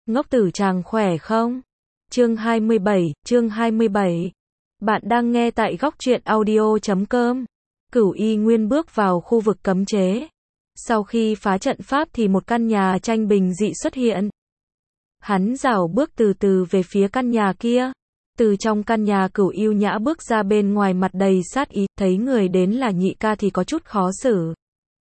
Ngốc tử chàng khỏe không? Chương 27. Bạn đang nghe tại góc truyện audio.com. Cửu Y Nguyên bước vào khu vực cấm chế. Sau khi phá trận pháp thì một căn nhà tranh bình dị xuất hiện. Hắn rảo bước từ từ về phía căn nhà kia. Từ trong căn nhà Cửu Yêu Nhã bước ra, bên ngoài mặt đầy sát ý, thấy người đến là Nhị ca thì có chút khó xử.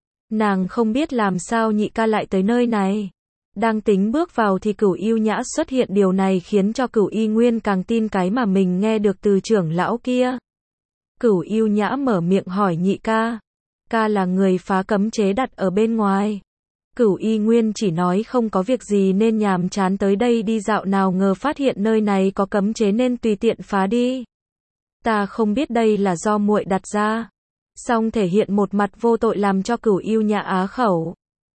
Nàng không biết làm sao Nhị ca lại tới nơi này. Đang tính bước vào thì Cửu Yêu Nhã xuất hiện, điều này khiến cho Cửu Y Nguyên càng tin cái mà mình nghe được từ trưởng lão kia. Cửu Yêu Nhã mở miệng hỏi Nhị ca. Ca là người phá cấm chế đặt ở bên ngoài. Cửu Y Nguyên chỉ nói không có việc gì nên nhàm chán tới đây đi dạo, nào ngờ phát hiện nơi này có cấm chế nên tùy tiện phá đi. Ta không biết đây là do muội đặt ra. Song thể hiện một mặt vô tội làm cho Cửu Yêu Nhã á khẩu.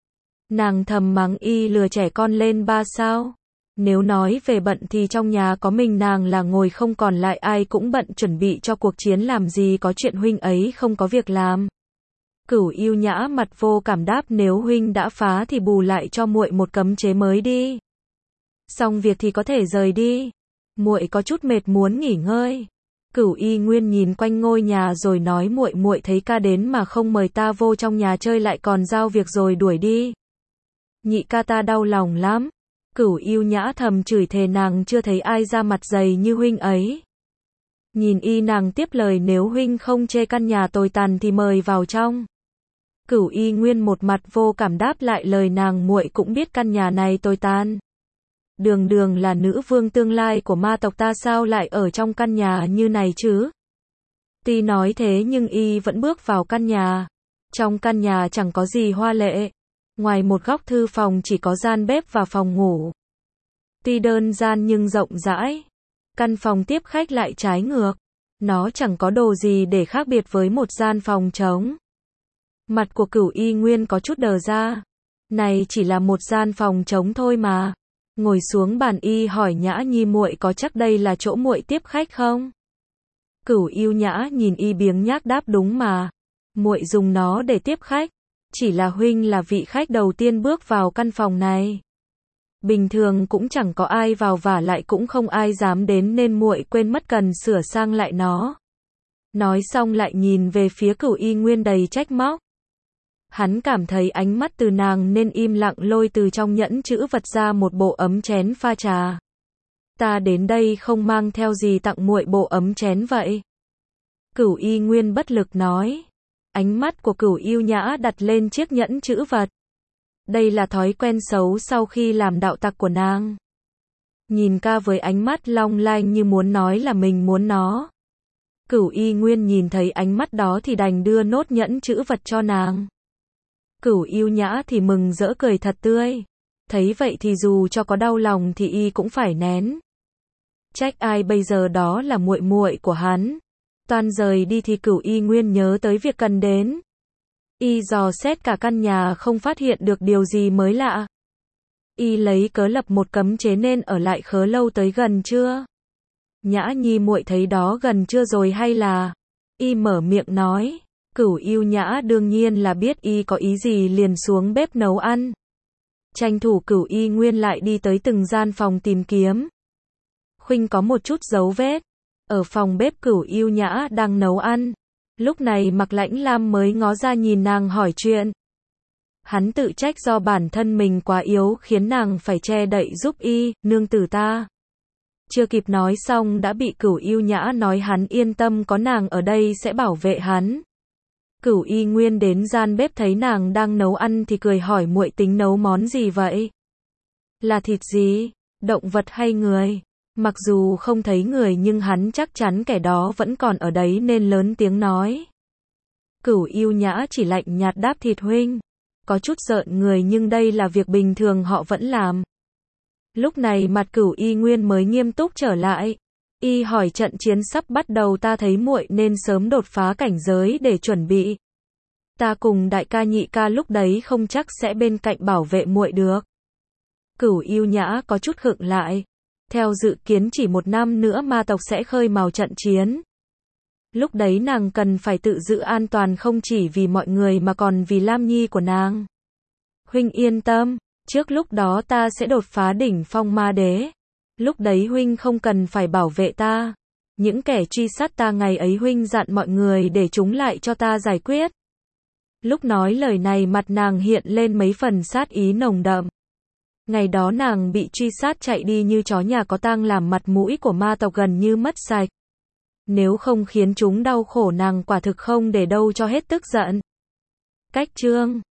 Nàng thầm mắng y lừa trẻ con lên ba sao. Nếu nói về bận thì trong nhà có mình nàng là ngồi không, còn lại ai cũng bận chuẩn bị cho cuộc chiến, làm gì có chuyện huynh ấy không có việc làm. Cửu Yêu Nhã mặt vô cảm đáp, nếu huynh đã phá thì bù lại cho muội một cấm chế mới đi. Xong việc thì có thể rời đi. Muội có chút mệt muốn nghỉ ngơi. Cửu Y Nguyên nhìn quanh ngôi nhà rồi nói, muội thấy ca đến mà không mời ta vô trong nhà chơi, lại còn giao việc rồi đuổi đi. Nhị ca ta đau lòng lắm. Cửu Yêu Nhã thầm chửi thề, nàng chưa thấy ai ra mặt dày như huynh ấy. Nhìn y, nàng tiếp lời, nếu huynh không chê căn nhà tồi tàn thì mời vào trong. Cửu Y Nguyên một mặt vô cảm đáp lại lời nàng, muội cũng biết căn nhà này tồi tàn. Đường đường là nữ vương tương lai của ma tộc ta sao lại ở trong căn nhà như này chứ? Tuy nói thế nhưng y vẫn bước vào căn nhà. Trong căn nhà chẳng có gì hoa lệ. Ngoài một góc thư phòng chỉ có gian bếp và phòng ngủ. Tuy đơn giản nhưng rộng rãi. Căn phòng tiếp khách lại trái ngược. Nó chẳng có đồ gì để khác biệt với một gian phòng trống. Mặt của Cửu Y Nguyên có chút đờ ra. Này chỉ là một gian phòng trống thôi mà. Ngồi xuống bàn y hỏi Nhã Nhi, muội có chắc đây là chỗ muội tiếp khách không? Cửu Yêu Nhã nhìn y biếng nhác đáp, đúng mà. Muội dùng nó để tiếp khách. Chỉ là huynh là vị khách đầu tiên bước vào căn phòng này. Bình thường cũng chẳng có ai vào, và lại cũng không ai dám đến, nên muội quên mất cần sửa sang lại nó. Nói xong lại nhìn về phía Cửu Y Nguyên đầy trách móc. Hắn cảm thấy ánh mắt từ nàng nên im lặng lôi từ trong nhẫn chữ vật ra một bộ ấm chén pha trà. Ta đến đây không mang theo gì, tặng muội bộ ấm chén vậy. Cửu Y Nguyên bất lực nói. Ánh mắt của Cửu Yêu Nhã đặt lên chiếc nhẫn chữ vật. Đây là thói quen xấu sau khi làm đạo tặc của nàng. Nhìn ca với ánh mắt long lanh như muốn nói là mình muốn nó. Cửu Y Nguyên nhìn thấy ánh mắt đó thì đành đưa nốt nhẫn chữ vật cho nàng. Cửu Yêu Nhã thì mừng rỡ cười thật tươi. Thấy vậy thì dù cho có đau lòng thì y cũng phải nén. Trách ai bây giờ, đó là muội muội của hắn. Toan rời đi thì Cửu Y Nguyên nhớ tới việc cần đến. Y dò xét cả căn nhà không phát hiện được điều gì mới lạ. Y lấy cớ lập một cấm chế nên ở lại khớ lâu, tới gần chưa? Nhã Nhi, muội thấy đó gần chưa rồi hay là? Y mở miệng nói. Cửu Yêu Nhã đương nhiên là biết y có ý gì, liền xuống bếp nấu ăn. Tranh thủ Cửu Y Nguyên lại đi tới từng gian phòng tìm kiếm. Khuynh có một chút dấu vết. Ở phòng bếp Cửu Yêu Nhã đang nấu ăn. Lúc này Mạc Lãnh Lam mới ngó ra nhìn nàng hỏi chuyện. Hắn tự trách do bản thân mình quá yếu khiến nàng phải che đậy giúp y, nương tử ta. Chưa kịp nói xong đã bị Cửu Yêu Nhã nói hắn yên tâm, có nàng ở đây sẽ bảo vệ hắn. Cửu Y Nguyên đến gian bếp thấy nàng đang nấu ăn thì cười hỏi, muội tính nấu món gì vậy? Là thịt gì? Động vật hay người? Mặc dù không thấy người nhưng hắn chắc chắn kẻ đó vẫn còn ở đấy nên lớn tiếng nói. Cửu Yêu Nhã chỉ lạnh nhạt đáp, thịt huynh. Có chút giận người nhưng đây là việc bình thường họ vẫn làm. Lúc này mặt Cửu Y Nguyên mới nghiêm túc trở lại. Y hỏi, trận chiến sắp bắt đầu, ta thấy muội nên sớm đột phá cảnh giới để chuẩn bị. Ta cùng đại ca nhị ca lúc đấy không chắc sẽ bên cạnh bảo vệ muội được. Cửu Yêu Nhã có chút khựng lại. Theo dự kiến chỉ 1 năm nữa ma tộc sẽ khơi mào trận chiến. Lúc đấy nàng cần phải tự giữ an toàn, không chỉ vì mọi người mà còn vì Lam Nhi của nàng. Huynh yên tâm, Trước lúc đó ta sẽ đột phá đỉnh phong ma đế. Lúc đấy huynh không cần phải bảo vệ ta. Những kẻ truy sát ta ngày ấy huynh dặn mọi người để chúng lại cho ta giải quyết. Lúc nói lời này mặt nàng hiện lên mấy phần sát ý nồng đậm. Ngày đó nàng bị truy sát chạy đi như chó nhà có tang làm mặt mũi của ma tộc gần như mất sạch. Nếu không khiến chúng đau khổ nàng quả thực không để đâu cho hết tức giận. Cách chương